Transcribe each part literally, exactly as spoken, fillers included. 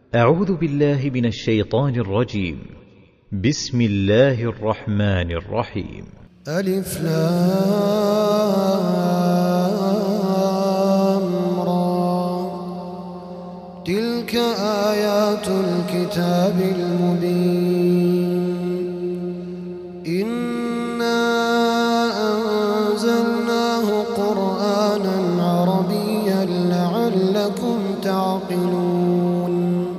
أعوذ بالله من الشيطان الرجيم. بسم الله الرحمن الرحيم. ألف لام را، تلك آيات الكتاب المبين. إنا أنزلناه قرآنا عربيا لعلكم تعقلون.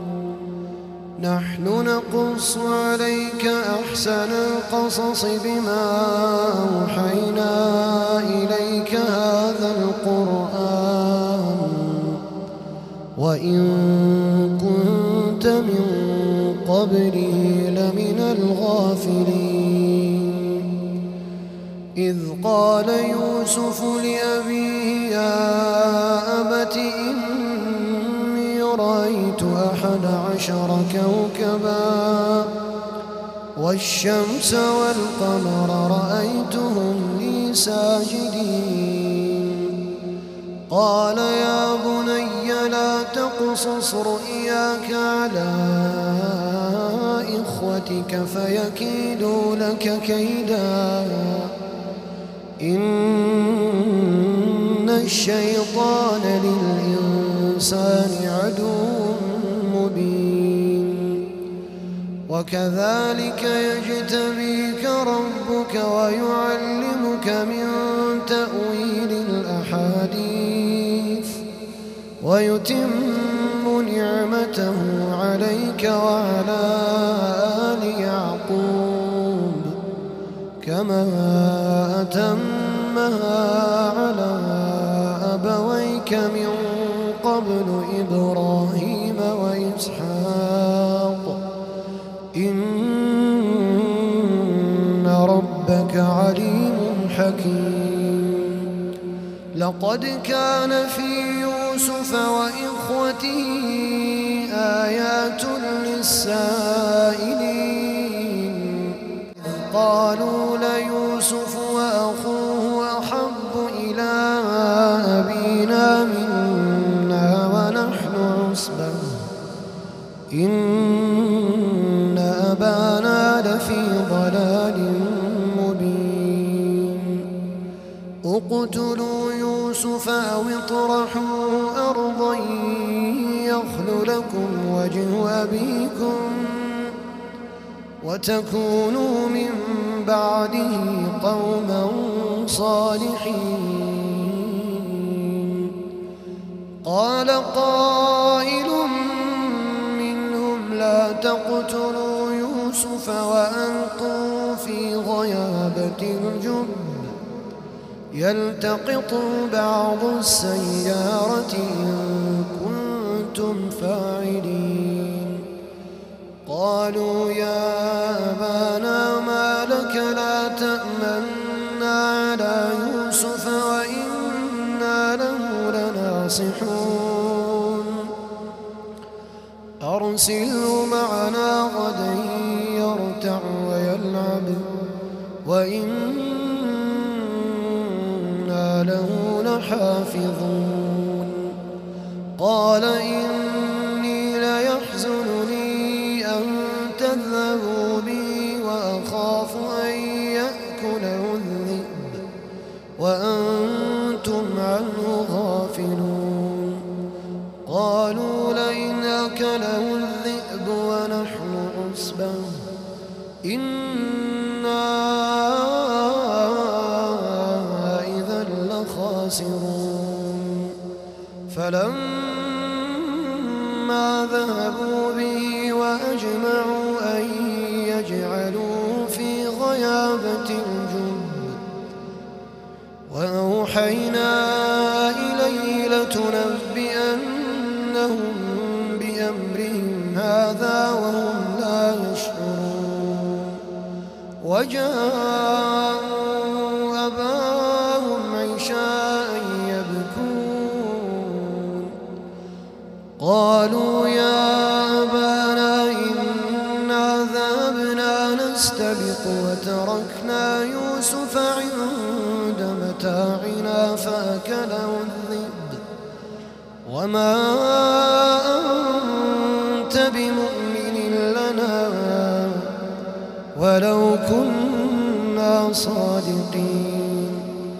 نحن نقص عليك أحسن القصص بما أوحينا إليك هذا القرآن وإن كنت من قبله لمن الغافلين. إذ قال يوسف لأبيه يا أبت إني رأيت أحد عشر كوكبا والشمس والقمر رأيتهم لي ساجدين. قال يا بني لا تقصص رؤياك على إخوتك فيكيدوا لك كيدا، إن الشيطان للإنسان عدو مبين. وكذلك يجتبيك ربك ويعلمك من تأويل الأحاديث ويتم نعمته عليك وعلى آل يعقوب كما أتمها على أبويك من قبل إبراهيم وإسحاق إن ربك عليم حكيم. لقد كان في يوسف وإخوته آيات للسائلين. قالوا ليوسف وأخوه أحب إلى أبينا منا ونحن عصبة إن أبانا لفي ضلال مبين. اقتلوا يوسف أو اطرحوا أرضا يخل لكم وجه أبيكم وتكونوا من بعده قوما صالحين. قال قائل منهم لا تقتلوا يوسف وألقوا في غيابة الجب يلتقط بعض السيارة إن كنتم فاعلين. قالوا يا أبانا ما لك لا تأمنا على يوسف وإنا له لناصحون. أرسله معنا غدا يرتع ويلعب وإنا له لحافظون. قال إني ليحزنني أن تذهبوا بي وأخاف أن يأكله الذئب وأنتم عنه غافلون. قالوا لئن أكله الذئب ونحن عصبة إنا إذا لخاسرون. فلما ذهبوا به وأجمعوا أن يجعلوه في غيابة الجب وأوحينا إليه لتنبئنهم بأمرهم هذا وهم لا يشعرون. وجاءوا أباهم عشاء يبكون. قالوا يا أبانا إنا ذهبنا نستبق وتركنا يوسف عند متاعنا فأكله الذئب وما كنت بمؤمن لنا ولو كنا صادقين.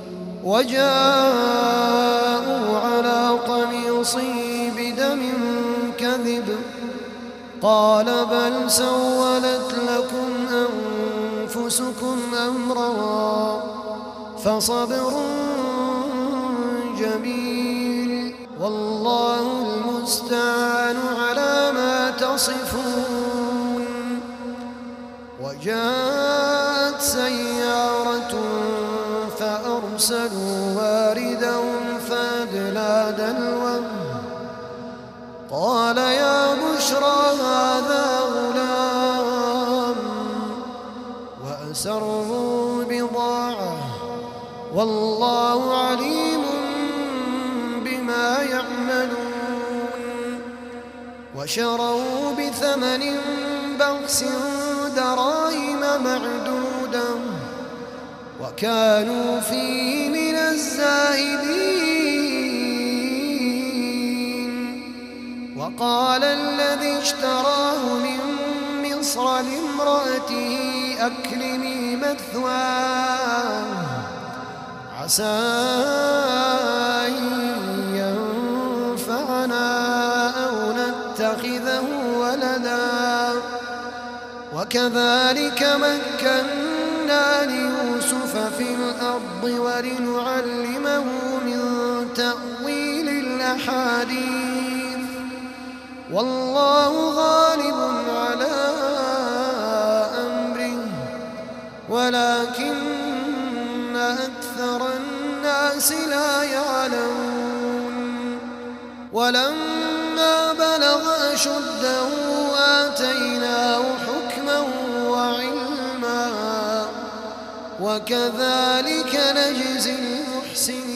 وجاءوا على قميصه بدم كذب قال بل سولت لكم أنفسكم أمرا فصبر جميل والله المستعان على ما تصفون. وجاءت سيارة فأرسلوا واردهم فأدلى دلوه قال يا بشرى هذا غلام وأسروا بضاعة والله عليم بما يعملون. وشروا بثمن بخس دراهم معدودة وكانوا فيه من الزاهدين. وقال الذي اشتراه من مصر لامرأته أكرمي مثواه عسى أن ينفعنا أو نتخذه ولدا. وكذلك مكنا ليوسف في الأرض ولنعلمه من تأويل الأحاديث والله غالب على أمره ولكن أكثر الناس لا يعلمون. ولما بلغ أشده آتيناه حكما وعلما وكذلك نجزي المحسنين.